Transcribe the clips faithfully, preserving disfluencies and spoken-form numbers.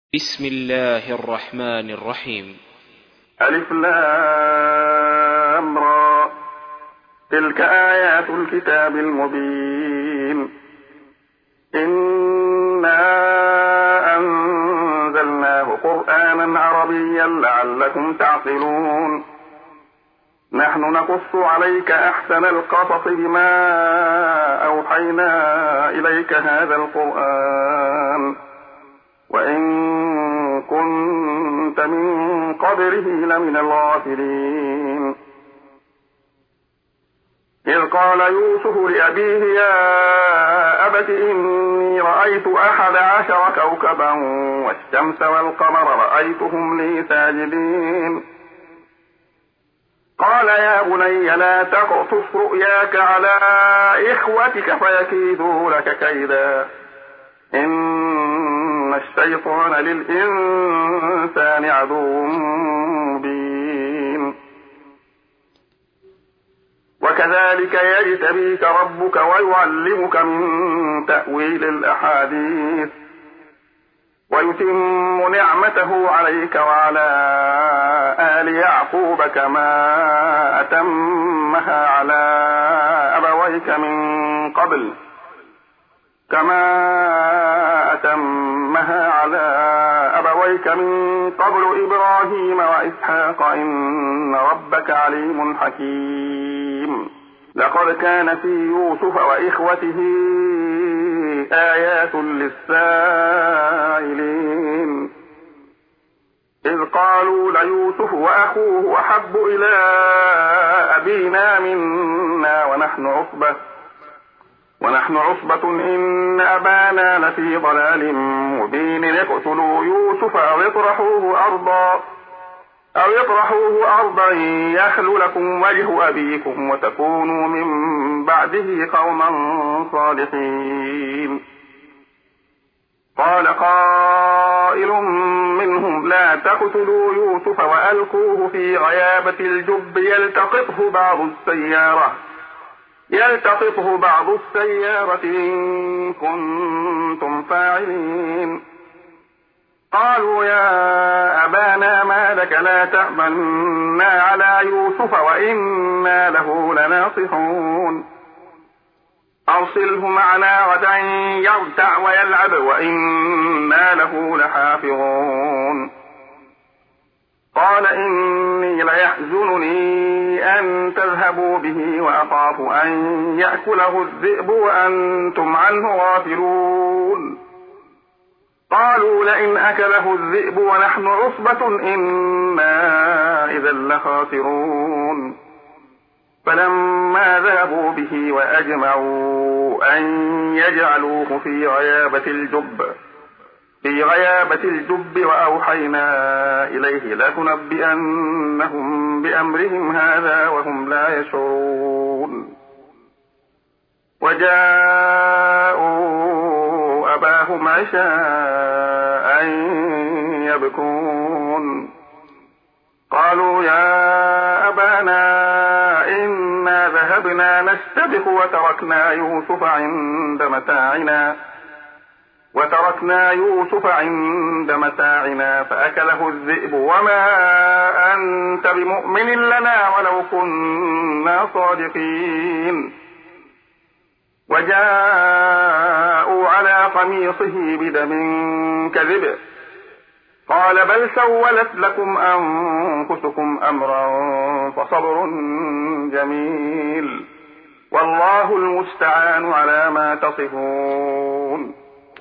بسم الله الرحمن الرحيم. ألف لام را. تلك آيات الكتاب المبين. إنا أنزلناه قرآنا عربيا لعلكم تعقلون. نحن نقص عليك أحسن القصص بما أوحينا إليك هذا القرآن وإن كنت من قبله لمن الغافلين. إذ قال يوسف لأبيه يا أبت إني رأيت أحد عشر كوكبا والشمس والقمر رأيتهم لي ساجدين. قال يا بني لا تقصص رؤياك على إخوتك فيكيدوا لك كيدا إن الشيطان للإنسان عدو مبين. وكذلك يجتبيك ربك ويعلمك من تأويل الأحاديث ويتم نعمته عليك وعلى آل يعقوب كما أتمها على أبويك من قبل كما أتمها على أبويك من قبل إبراهيم وإسحاق إن ربك عليم حكيم. لقد كان في يوسف وإخوته آيات للسائلين إذ قالوا ليوسف وأخوه أحب إلى أبينا منا ونحن عصبة ونحن عصبة إن أبانا لفي ضلال مبين. اقتلوا يوسف أو اطرحوه أرضا أو يطرحوه أرضا يخل لكم وجه أبيكم وتكونوا من بعده قوما صالحين. قال قائل منهم لا تقتلوا يوسف وألقوه في غيابة الجب يلتقطه بعض السيارة يلتقطه بعض السيارة إن كنتم فاعلين. قالوا يا أبانا ما لك لا تأمنا على يوسف وإنا له لناصحون. أرسله معنا غدا يرتع ويلعب وإنا له لحافظون. قال إني ليحزنني أن تذهبوا به وأخاف أن يأكله الذئب وأنتم عنه غافلون. قالوا لئن أكله الذئب ونحن عصبة إنا إذا لخاسرون. فلما ذهبوا به وأجمعوا أن يجعلوه في غيابة الجب في غيابة الجب وأوحينا إليه لتنبئنهم بأمرهم هذا وهم لا يشعرون. وجاءوا أباهم عشاء يبكون. قالوا يا أبانا إنا ذهبنا نستبق وتركنا يوسف عند متاعنا وتركنا يوسف عند متاعنا فأكله الذئب وما أنت بمؤمن لنا ولو كنا صادقين. وجاءوا على قميصه بدم كذب قال بل سولت لكم أنفسكم أمرا فصبر جميل والله المستعان على ما تصفون.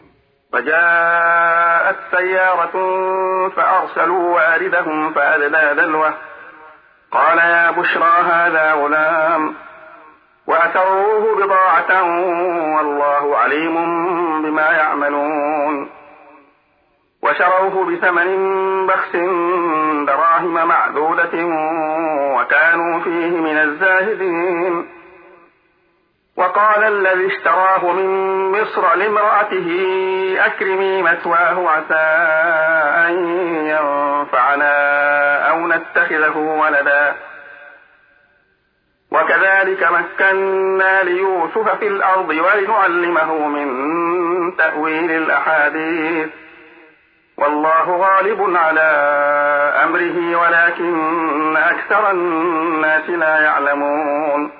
فجاءت سيارة فأرسلوا واردهم فأدلى دلوه قال يا بشرى هذا غلام وأسروه بضاعة والله عليم بما يعملون. وشروه بثمن بخس دراهم معدودة وكانوا فيه من الزاهدين. وقال الذي اشتراه من مصر لامرأته أكرمي مثواه عسى أن ينفعنا أو نتخذه ولدا. وكذلك مكنا ليوسف في الأرض ولنعلمه من تأويل الأحاديث والله غالب على أمره ولكن أكثر الناس لا يعلمون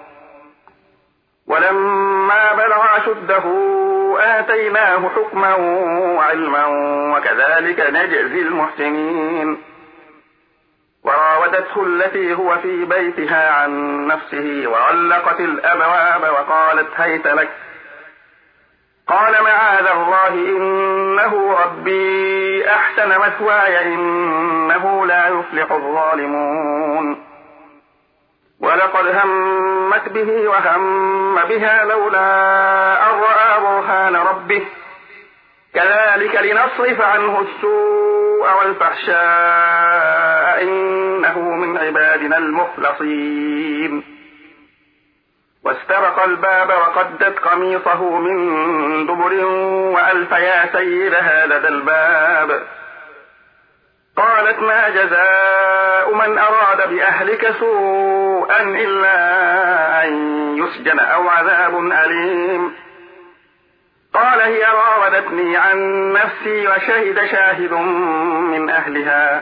ولما بلغ أشده آتيناه حكما وعلما وكذلك نجزي المحسنين وراودته التي هو في بيتها عن نفسه وغلقت الأبواب وقالت هيت لك قال معاذ الله إنه ربي أحسن مثواي إنه لا يفلح الظالمون ولقد همت به وهم بها لولا أن رأى برهان ربه كذلك لنصرف عنه السوء والفحشاء إنه من عبادنا المخلصين واستبق الباب وقدت قميصه من دبر وألف يا سيدها لدى الباب قالت ما جزاء من أراد بأهلك سوءا إلا أن يسجن أو عذاب أليم قال هي راودتني عن نفسي وشهد شاهد من أهلها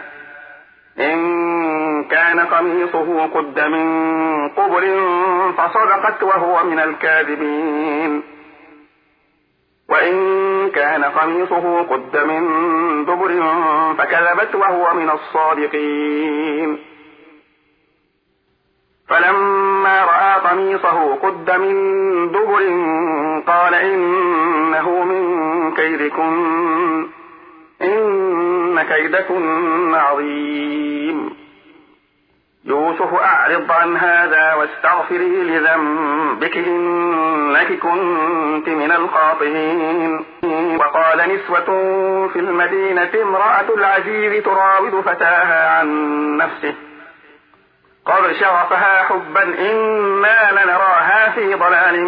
إن كان قميصه قد من قبل فصدقت وهو من الكاذبين وإن كان قميصه قد من دبر فكذبت وهو من الصادقين فلما رأى قميصه قد من دبر قال إنه من كيدكن إن كيدكن عظيم يوسف أعرض عن هذا واستغفري لذنبك إنك كنت من الخاطئين وقال نسوة في المدينة امرأة العزيز تراود فتاها عن نفسه قد شغفها حبا إنا لنراها في ضلال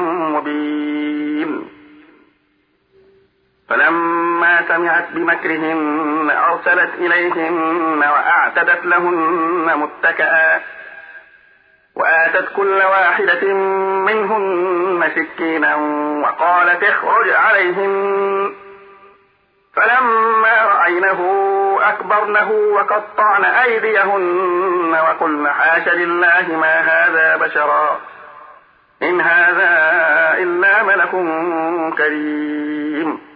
مبين فلما سمعت بمكرهن أرسلت إليهن وأعتدت لهن متكئا وآتت كل واحدة منهن سكينا وقالت اخرج عليهن فلما رأينه أكبرنه وقطعن أيديهن وقلن حاش لله ما هذا بشرا إن هذا إلا ملك كريم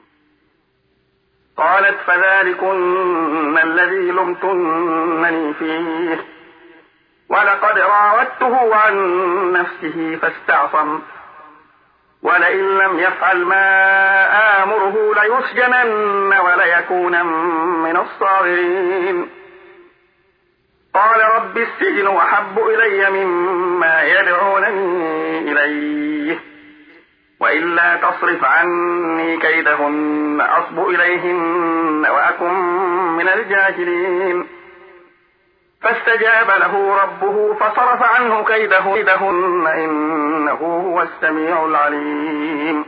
قالت فذلكن الذي لمتنني فيه ولقد راودته عن نفسه فاستعصم ولئن لم يفعل ما آمره ليسجنن وليكون من الصاغرين قال رب السجن أحب إلي مما يدعونني إليه وإلا تصرف عني كيدهن أصب إليهن وأكن من الجاهلين فاستجاب له ربه فصرف عنه كيدهن إنه هو السميع العليم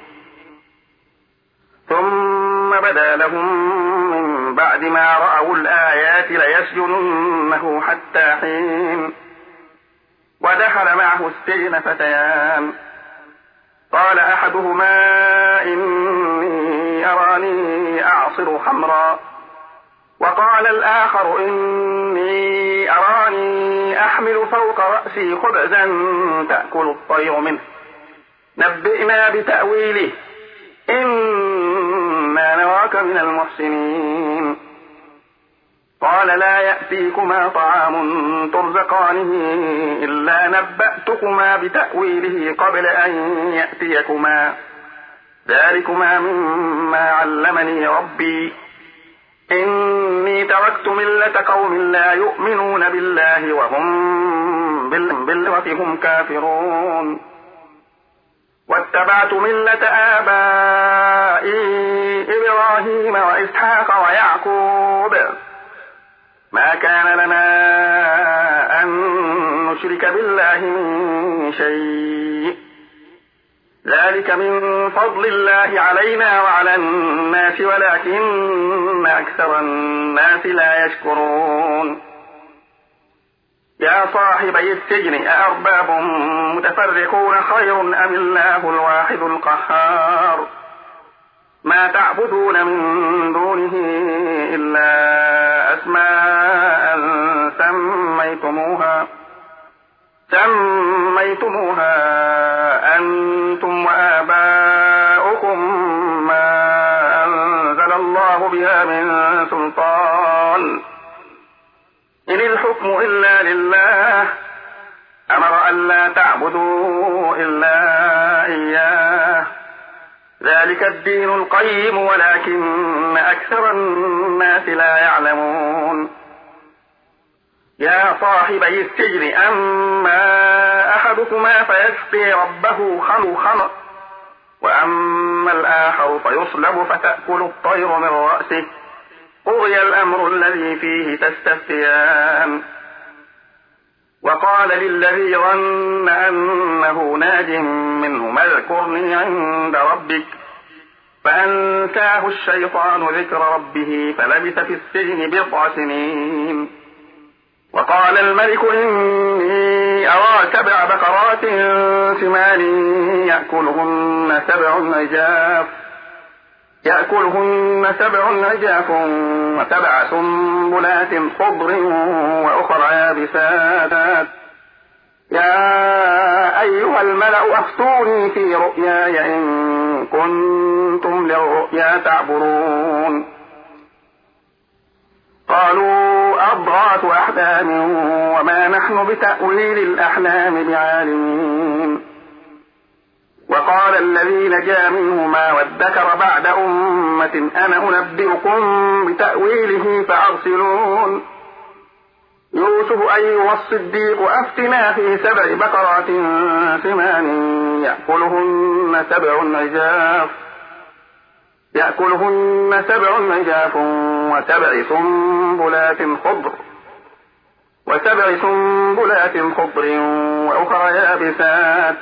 ثم بدا لهم من بعد ما رأوا الآيات ليسجننه حتى حين ودخل معه السجن فتيان قال أحدهما إني أراني أعصر خمرا وقال الآخر إني أراني أحمل فوق رأسي خبزا تأكل الطير منه نبئنا بتأويله إنا نراك من المحسنين قال لا يأتيكما طعام ترزقانه إلا نبأتكما بتأويله قبل أن يأتيكما ذلكما مما علمني ربي إني تركت ملة قوم لا يؤمنون بالله وهم بالآخرة هم كافرون واتبعت ملة آبائي إبراهيم وإسحاق ويعقوب ما كان لنا أن نشرك بالله من شيء ذلك من فضل الله علينا وعلى الناس ولكن أكثر الناس لا يشكرون يا صاحبي السجن أأرباب متفرقون خير أم الله الواحد القهار ما تعبدون من دونه إلا أسماء سميتموها سميتموها أنتم وآباؤكم ما أنزل الله بها من سلطان إن الحكم إلا لله أمر أن لا تعبدوا إلا إياه ذلك الدين القيم ولكن أكثر الناس لا يعلمون يا صاحبي السجن أما أحدكما فيسقي ربه خمرا وأما الآخر فيصلب فتأكل الطير من رأسه قضي الأمر الذي فيه تستفتيان وقال للذي ظن أنه ناج منهما اذكرني عند ربك فأنساه الشيطان ذكر ربه فلبث في السجن بضع سنين وقال الملك إني أرى سبع بقرات سمان يأكلهن سبع عجاف يأكلهن سبع عجاف وسبع سنبلات خضر وأخرى يابسات يا أيها الملأ أفتوني في رؤياي إن كنتم للرؤيا تعبرون قالوا أضغاث أحلام وما نحن بتأويل الأحلام بعالمين وقال الذي نجا منهما وادكر بعد أمة أنا أنبئكم بتأويله فأرسلون يوسف أيها الصديق أفتنا في سبع بقرات سمان يأكلهن سبع عجاف يأكلهن سبع عجاف وسبع سنبلات خضر وسبع سنبلات خضر وأخرى يابسات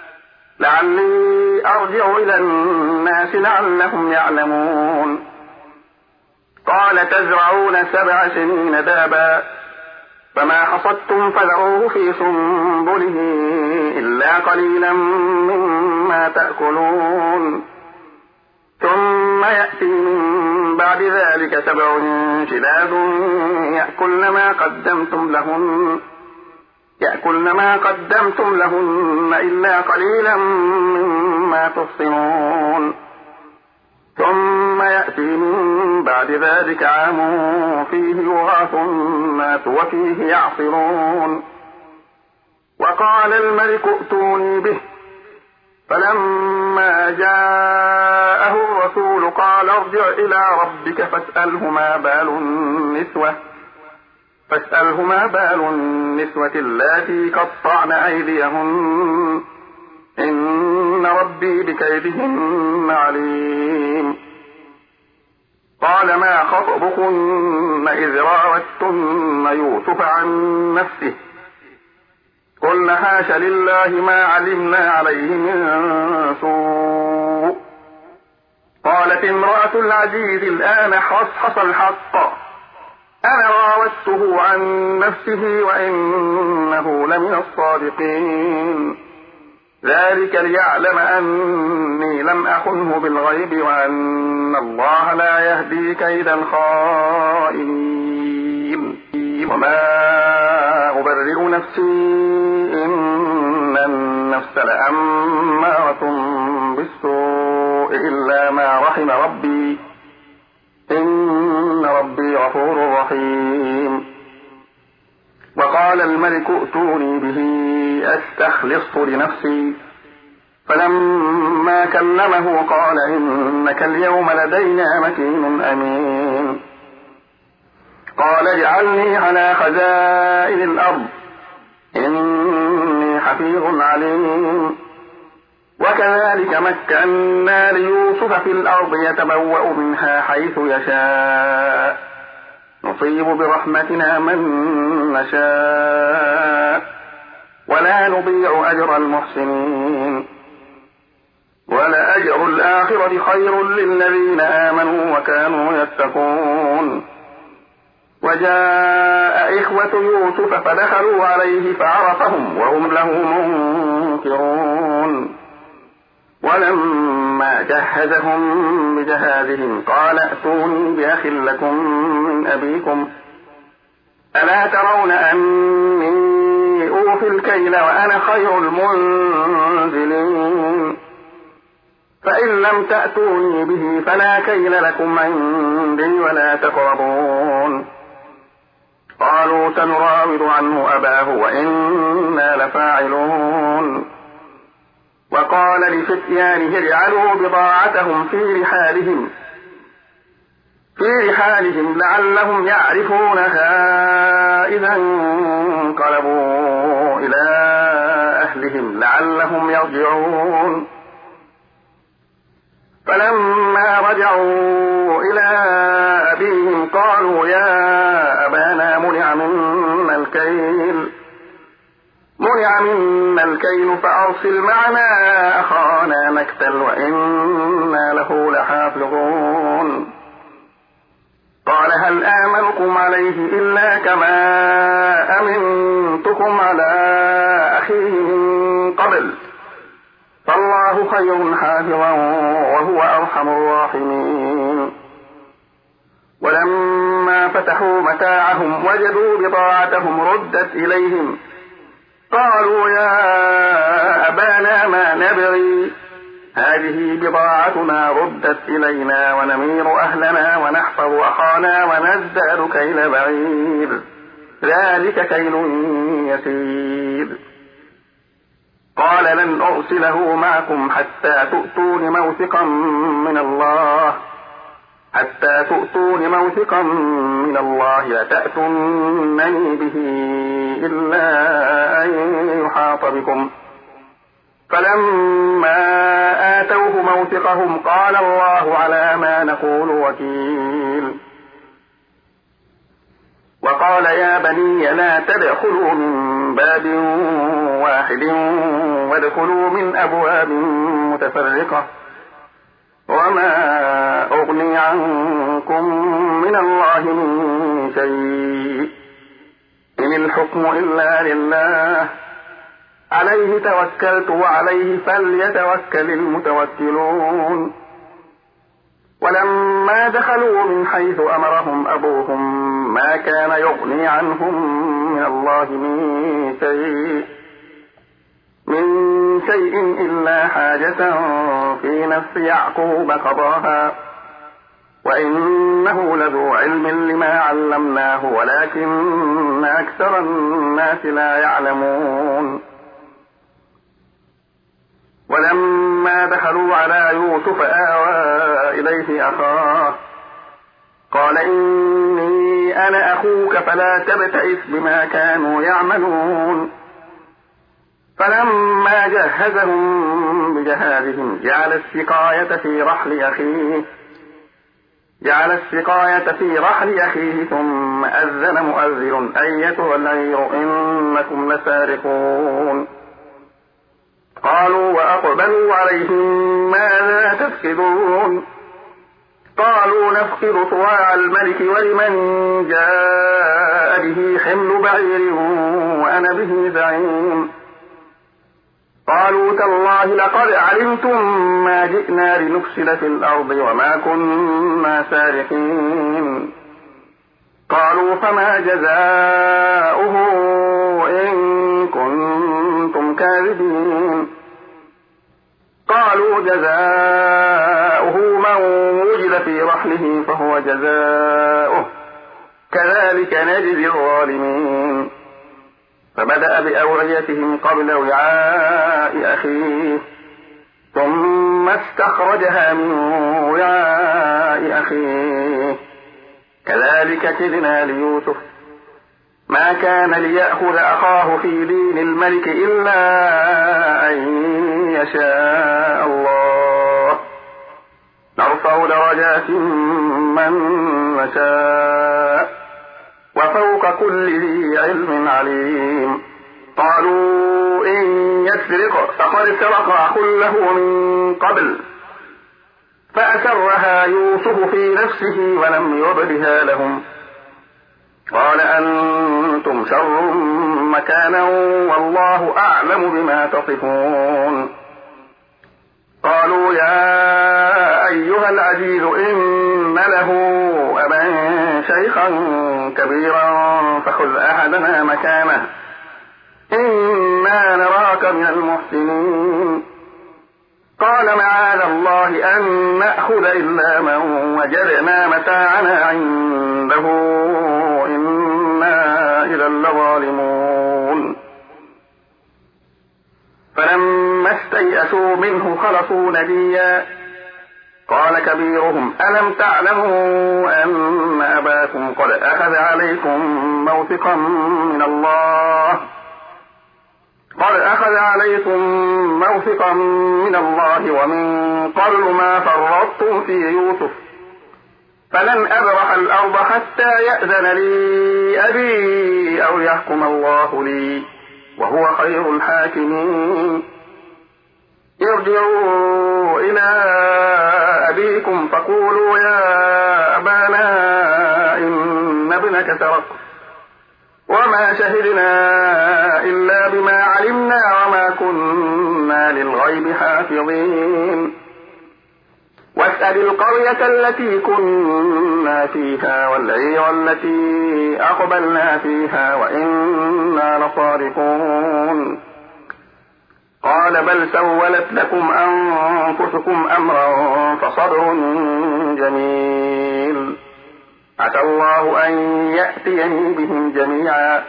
لعلي أرجع إلى الناس لعلهم يعلمون قال تزرعون سبع سنين دابا فما حصدتم فذروه في سنبله إلا قليلا مما تأكلون ثم يأتي من بعد ذلك سبع شداد يأكلن ما قدمتم لهن يأكلن ما قدمتم لهن إلا قليلا مما تحصنون ثم يأتي من بعد ذلك عام فيه يغاث الناس وفيه يعصرون وقال الملك ائتوني به فلما جاءه الرسول قال ارجع إلى ربك فاسأله ما بال النسوة فاسأله ما بال النسوة اللاتي قطعن أيديهن إن ربي بكيدهن عليم قال ما خطبكن إذ راوتن يوسف عن نفسه قلنا حاش لله ما علمنا عليه من سوء قالت امرأة العزيز الآن حصحص الحق أنا راودته عن نفسه وإنه لمن الصادقين ذلك ليعلم أني لم أخنه بالغيب وأن الله لا يهدي كيد الخائنين وما أبرئ نفسي إن النفس لأمارة بالسوء إلا ما رحم ربي إن ربي غفور رحيم وقال الملك ائتوني به أستخلصه لنفسي فلما كلمه قال إنك اليوم لدينا مكين أمين قال اجعلني على خزائن الأرض إني حفيظ عليم وكذلك مكنا ليوسف في الأرض يتبوأ منها حيث يشاء نصيب برحمتنا من نشاء ولا نضيع أجر المحسنين ولأجر الآخرة خير للذين آمنوا وكانوا يتقون وجاء إخوة يوسف فدخلوا عليه فعرفهم وهم له منكرون ولما فلما جهزهم بجهازهم قال ائتوني بأخ لكم من أبيكم ألا ترون أني أوفي الكيل وأنا خير المنزلين فإن لم تأتوني به فلا كيل لكم عندي ولا تقربون قالوا سنراود عنه أباه وإنا لفاعلون وقال لفتيانه اجعلوا بضاعتهم في رحالهم في رحالهم لعلهم يعرفونها إذا انقلبوا إلى أهلهم لعلهم يرجعون فلما رجعوا إلى أبيهم قالوا يا أبانا منع منا الكيل منع منا الكيل فأرسل معنا أخانا نكتل وإنا له لحافظون قال هل آمنكم عليه إلا كما أمنتكم على أخيه من قبل فالله خير حافظا وهو أرحم الراحمين ولما فتحوا متاعهم وجدوا بضاعتهم ردت إليهم قالوا يا أبانا ما نبغي هذه بضاعتنا ردت إلينا ونمير أهلنا ونحفظ أخانا ونزداد كيل بعير ذلك كيل يسير قال لن أرسله معكم حتى تؤتون موثقا من الله حتى تؤتون موثقا من الله لتأتونني به إلا أن يحاط بكم فلما آتوه موثقهم قال الله على ما نقول وكيل وقال يا بني لا تدخلوا من باب واحد وادخلوا من أبواب متفرقة وما أغني عنكم من الله من شيء إن الحكم إلا لله عليه توكلت وعليه فليتوكل المتوكلون ولما دخلوا من حيث أمرهم أبوهم ما كان يغني عنهم من الله من شيء من شيء إلا حاجة في نفس يعقوب قضاها وإنه لذو علم لما علمناه ولكن أكثر الناس لا يعلمون ولما دخلوا على يوسف آوى إليه أخاه قال إني أنا أخوك فلا تبتئس بما كانوا يعملون فلما جهزهم بجهازهم جعل السقاية في رحل أخيه جعل السقاية في رحل أخيه ثم أذن مؤذن أيتها العير إنكم لسارقون قالوا وأقبلوا عليهم ماذا تفقدون قالوا نفقد صواع الملك ولمن جاء به حمل بعير وأنا به زعيم قالوا تالله لقد علمتم ما جئنا لنفسد في الأرض وما كنا سارقين قالوا فما جزاؤه إن كنتم كاذبين قالوا جزاؤه من وجد في رحله فهو جزاؤه كذلك نجزي الظالمين فبدأ بأوعيتهم قبل وعاء أخيه ثم استخرجها من وعاء أخيه كذلك كدنا ليوسف ما كان ليأخذ أخاه في دين الملك إلا أن يشاء الله نرفع درجات من نشاء وفوق كل ذي علم عليم قالوا إن يسرق فقد سرق أخ له من قبل فأسرها يوسف في نفسه ولم يبدها لهم قال أنتم شر مكانا والله أعلم بما تصفون قالوا يا أيها العزيز إن له أبا شيخا كبيرا فخذ أحدنا مكانه إنا نراك من المحسنين. قال معاذ الله أن نأخذ إلا من وجدنا متاعنا عنده إنا إذا لظالمون. فلما استيئسوا منه خلصوا نجيا قال كبيرهم ألم تعلموا أن أباكم قد أخذ عليكم موثقا من الله قد أخذ عليكم موثقا من الله ومن قبل ما فرطتم في يوسف فلن أبرح الأرض حتى يأذن لي أبي أو يحكم الله لي وهو خير الحاكمين. ارجعوا إلى أبيكم فقولوا يا أبانا إن ابنك سرق وما شهدنا إلا بما علمنا وما كنا للغيب حافظين. واسأل القرية التي كنا فيها والعير التي أقبلنا فيها وإنا لصادقون. قال بل سولت لكم أنفسكم أمرا فصبر جميل عسى الله أن يأتيني بهم جميعا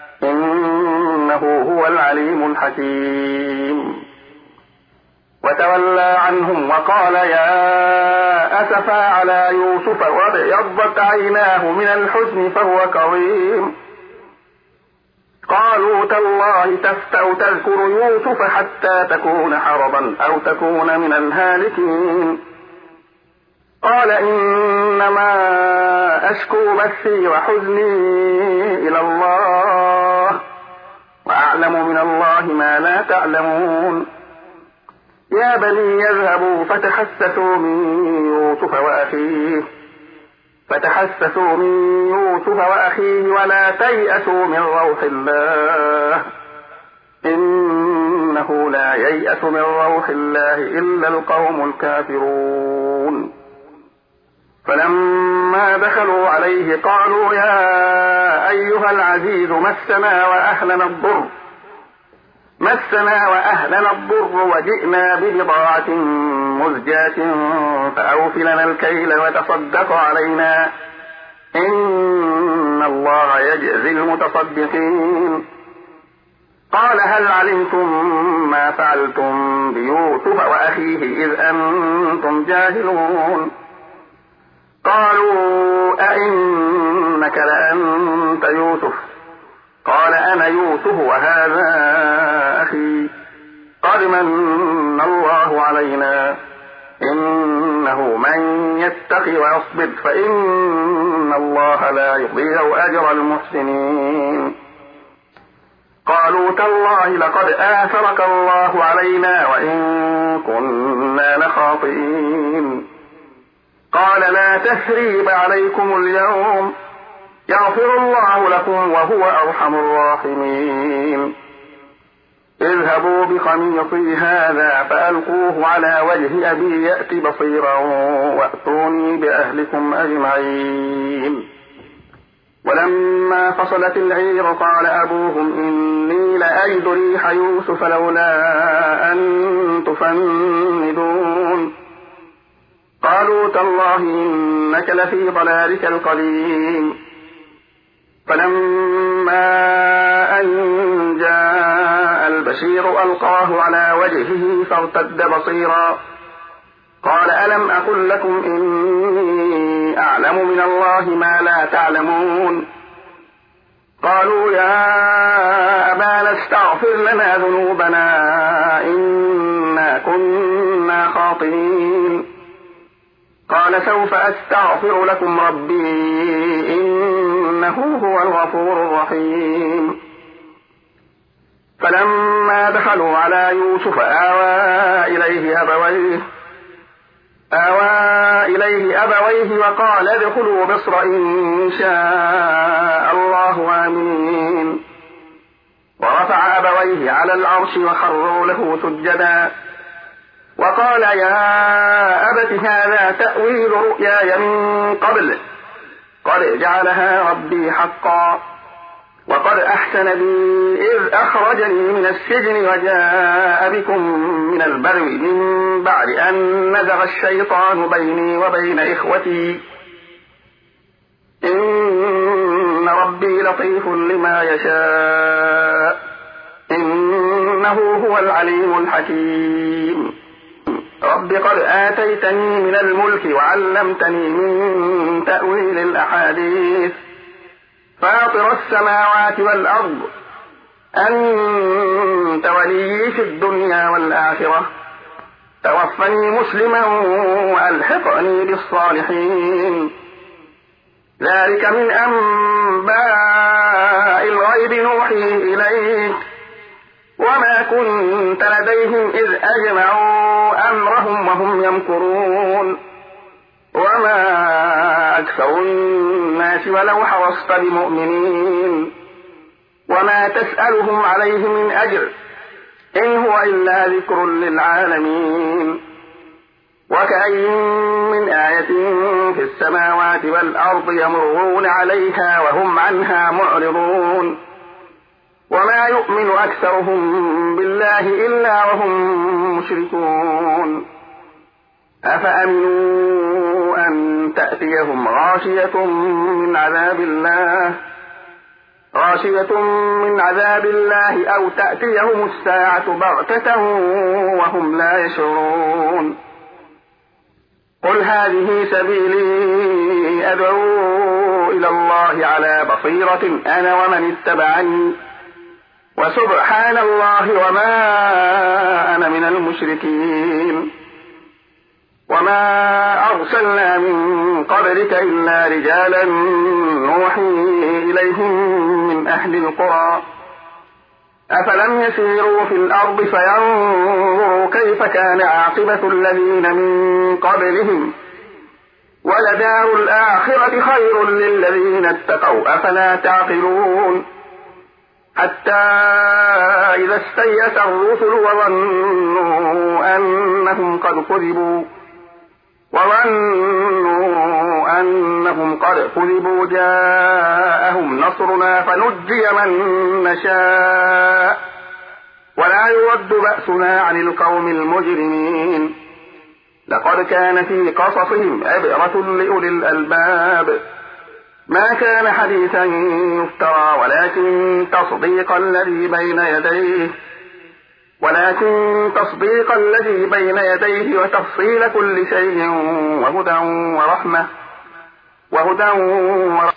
إنه هو العليم الحكيم. وتولى عنهم وقال يا أسفا على يوسف وابيضت عيناه من الحزن فهو كظيم. قالوا تالله تفتأ تذكر يوسف حتى تكون حرضا أو تكون من الهالكين. قال إنما أشكو بثي وحزني إلى الله وأعلم من الله ما لا تعلمون. يا بني يذهبوا فتحسسوا من يوسف وأخيه فتحسسوا من يوسف وأخيه ولا تيأسوا من روح الله إنه لا ييأس من روح الله إلا القوم الكافرون. فلما دخلوا عليه قالوا يا أيها العزيز مسنا وأهلنا الضر مسنا وأهلنا الضر وجئنا ببضاعة مزجاة فأوف لنا الكيل وتصدق علينا إن الله يجزي المتصدقين. قال هل علمتم ما فعلتم بيوسف وأخيه إذ أنتم جاهلون. قالوا أئنك لأنت يوسف قال أنا يوسف وهذا أخي قد من الله علينا إنه من يتق ويصبر فإن الله لا يضيع أجر المحسنين. قالوا تالله لقد آثرك الله علينا وإن كنا لخاطئين. قال لا تثريب عليكم اليوم يغفر الله لكم وهو أرحم الراحمين. اذهبوا بقميصي هذا فألقوه على وجه أبي يأت بصيرا وأتوني بأهلكم أجمعين. ولما فصلت العير قال أبوهم إني لأجد ريح يوسف لولا أن تفندون. قالوا تالله إنك لفي ضلالك القديم. فلما أن جاء البشير ألقاه على وجهه فارتد بصيرا قال ألم أقل لكم إني أعلم من الله ما لا تعلمون. قالوا يا أبانا استغفر لنا ذنوبنا إنا كنا خاطئين. قال سوف أستغفر لكم ربي إنه هو الغفور الرحيم. فلما دخلوا على يوسف آوى إليه أبويه آوى إليه أبويه وقال ادخلوا مصر إن شاء الله آمين. ورفع أبويه على العرش وخروا له سجدا وقال يا أبت هذا تأويل رؤياي من قبل قد جعلها ربي حقا وقد أحسن بي إذ أخرجني من السجن وجاء بكم من البدو من بعد أن نزغ الشيطان بيني وبين إخوتي إن ربي لطيف لما يشاء إنه هو العليم الحكيم رب قد آتيتني من الملك وعلمتني من تأويل الأحاديث فاطر السماوات والأرض أنت ولي في الدنيا والآخرة توفني مسلما وألحقني بالصالحين ذلك من أنباء الغيب نوحيه إليك وما كنت لديهم إذ أجمعوا أمرهم وهم يمكرون وما أكثر الناس ولو حرصت بمؤمنين وما تسألهم عليه من أجر إن هو إلا ذكر للعالمين وكأين من آية في السماوات والأرض يمرون عليها وهم عنها معرضون وما يؤمن أكثرهم بالله إلا وهم مشركون أفأمنوا أن تأتيهم غاشية من عذاب الله غاشية من عذاب الله أو تأتيهم الساعة بغتة وهم لا يشعرون قل هذه سبيلي أدعو إلى الله على بصيرة أنا ومن اتبعني وسبحان الله وما أنا من المشركين وما أرسلنا من قبلك إلا رجالا نوحي إليهم من أهل القرى أفلم يسيروا في الأرض فينظروا كيف كان عاقبة الذين من قبلهم ولدار الآخرة خير للذين اتقوا أفلا تعقلون حتى إذا استيأس الرسل وظنوا أنهم قد كذبوا وظنوا أنهم قد كذبوا جاءهم نصرنا فنجي من نشاء ولا يرد بأسنا عن القوم المجرمين لقد كان في قصصهم عبرة لأولي الألباب ما كان حديثا يفترى ولكن تصديق الذي بين يديه ولكن تصديق الذي بين يديه وتفصيل كل شيء وهدى ورحمة وهدى ورحمة